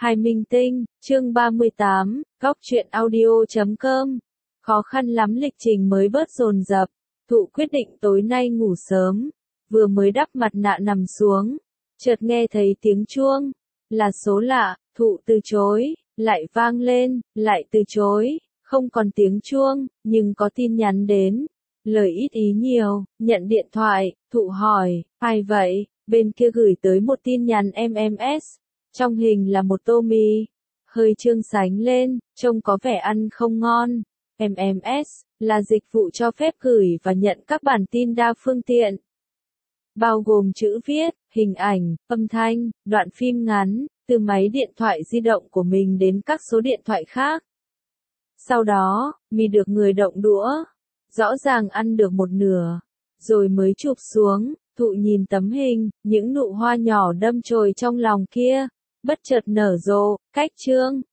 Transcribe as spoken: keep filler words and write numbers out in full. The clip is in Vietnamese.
Hai Minh Tinh, chương ba mươi tám, góc truyện audio chấm com. Khó khăn lắm lịch trình mới bớt dồn dập, Thụ quyết định tối nay ngủ sớm, vừa mới đắp mặt nạ nằm xuống, chợt nghe thấy tiếng chuông, là số lạ, Thụ từ chối, lại vang lên, lại từ chối, không còn tiếng chuông, nhưng có tin nhắn đến. Lời ít ý nhiều, nhận điện thoại, Thụ hỏi, ai vậy, bên kia gửi tới một tin nhắn em em ét. Trong hình là một tô mì, hơi trương sánh lên, trông có vẻ ăn không ngon. em em ét là dịch vụ cho phép gửi và nhận các bản tin đa phương tiện, bao gồm chữ viết, hình ảnh, âm thanh, đoạn phim ngắn, từ máy điện thoại di động của mình đến các số điện thoại khác. Sau đó, mì được người động đũa, rõ ràng ăn được một nửa, rồi mới chụp xuống. Thụ nhìn tấm hình, những nụ hoa nhỏ đâm chồi trong lòng kia, bất chợt nở rộ, cách chương,